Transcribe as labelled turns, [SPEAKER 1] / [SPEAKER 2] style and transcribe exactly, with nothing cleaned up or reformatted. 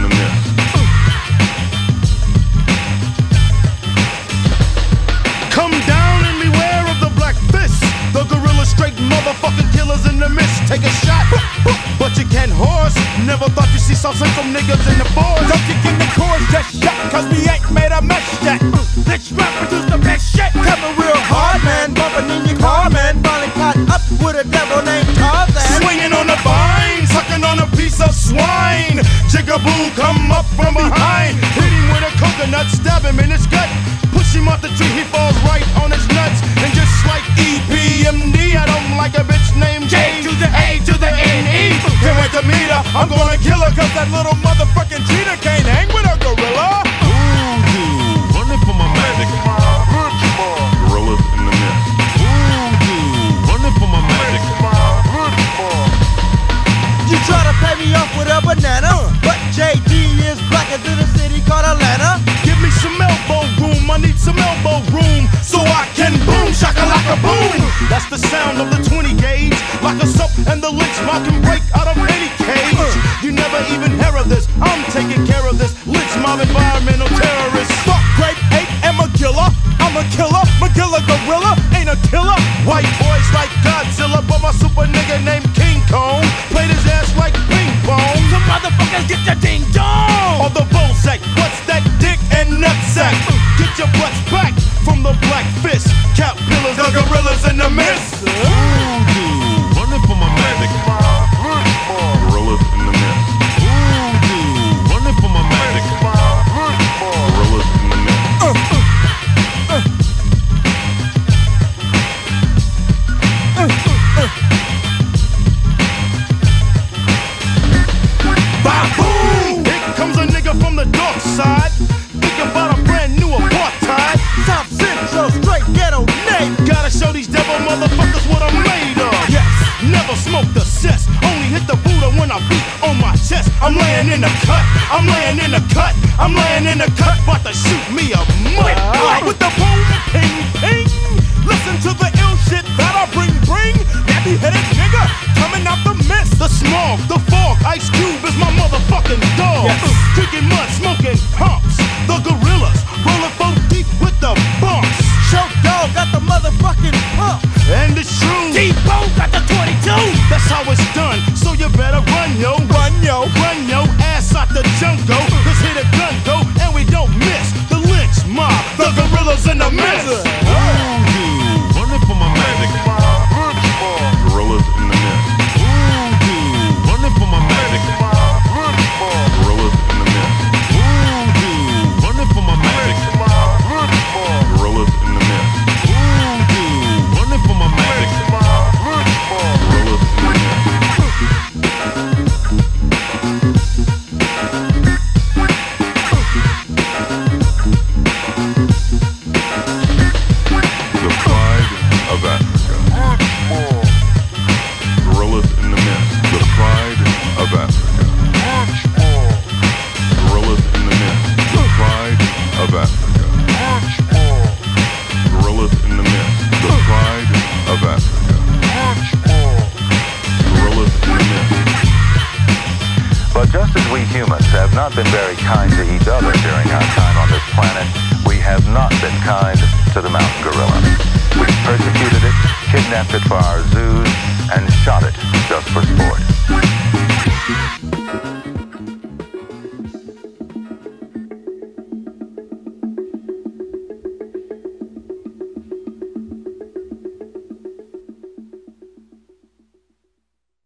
[SPEAKER 1] mist.
[SPEAKER 2] Come down and beware of the black fist. The gorilla straight motherfucking killers in the mist. Take a shot, but you can't horse. Never thought you'd see something from niggas in the forest.
[SPEAKER 3] Don't kick in the chorus just shut, cause we ain't made a mess yet. Let's rap produce the best shit. Coming real hard, man, bumping in your car, man. Finally caught up with a devil named Tarzan.
[SPEAKER 2] Swinging on the vine, sucking on a piece of swine. Jigaboo come up from behind. Hit him with a coconut, stab him in his gut. Push him off the tree, he falls right on his nuts. And just like E P M D, I don't like a bitch named J to the A to the N E. Can't wait to meet her, I'm gonna kill her, cause that little motherfucking cheetah can't hang with a gorilla.
[SPEAKER 1] Voodoo, running for my magic. Gorillas in the mist. Voodoo, running for my magic.
[SPEAKER 3] You try to pay me off with a banana, but J D is blacker than a city called Atlanta.
[SPEAKER 2] Give me some elbow room, I need some elbow room, so I can boom, shakalaka boom. That's the sound of the twenty gauge, like a soap and the lynch mob can break out of any cage. You never even hear of this, I'm taking care of this lynch mob environmental terrorist.
[SPEAKER 3] Fuck grape ape and Magilla, I'm a killer, Magilla gorilla ain't a killer.
[SPEAKER 2] White boys like Godzilla, but my super nigga named King Kong played his ass like ping pong.
[SPEAKER 3] Some motherfuckers get your ding dong.
[SPEAKER 2] Or the bullsack, what's that dick and nutsack? Get your butts back from the black fist. Cap pillars, the gorillas in the mist.
[SPEAKER 1] Voodoo, running for my magic. Gorillas in the mist. Voodoo, running for my magic. Gorillas in the mist.
[SPEAKER 2] Ba-boom! Here comes a nigga from the dark side, thinking about a brand new apartheid.
[SPEAKER 3] South Central, straight ghetto name.
[SPEAKER 2] Gotta show these devil motherfuckers what I'm made of.
[SPEAKER 3] Yes.
[SPEAKER 2] Never smoked a cess, only hit the Buddha when I beat on my chest. I'm laying in the cut, I'm laying in the cut, I'm laying in the cut, about to shoot me a mutt.
[SPEAKER 3] Wow.
[SPEAKER 2] With the boom, ping, ping.
[SPEAKER 3] Listen to the ill shit that I bring, bring. Nappy headed nigga coming out the mist.
[SPEAKER 2] The smog, the fog, Ice Cube is my motherfucking dog.
[SPEAKER 3] Yes.
[SPEAKER 2] Drinking mud, smoking humps. The gorillas rolling four deep with the bumps.
[SPEAKER 3] Show dog got the motherfucking pump.
[SPEAKER 2] And it's true,
[SPEAKER 3] T-Bone got the twenty-two.
[SPEAKER 2] that's how it's done. So you better run, yo,
[SPEAKER 3] Run yo.
[SPEAKER 2] run yo ass out the jungle. Let's hit a gun go, and we don't miss the lynch mob, the gorillas in the mist.
[SPEAKER 1] Voodoo, running for my magic. Gorillas in the mist. Voodoo, running for my magic. Gorillas in the mist. Voodoo, running for my magic. Gorillas in the mist. Voodoo, running for my magic. Gorillas in the mist. The pride of Africa. Gorillas in the mist. The pride of Africa. Gorillas in the mist. The pride of Africa. Gorillas in the mist. The pride of Africa. Gorillas in the mist.
[SPEAKER 4] But just as we humans have not been very kind to each other during our time on this planet, we have not been kind to the mountain gorilla. We've persecuted it, kidnapped it for our zoos, and shot it just for sport.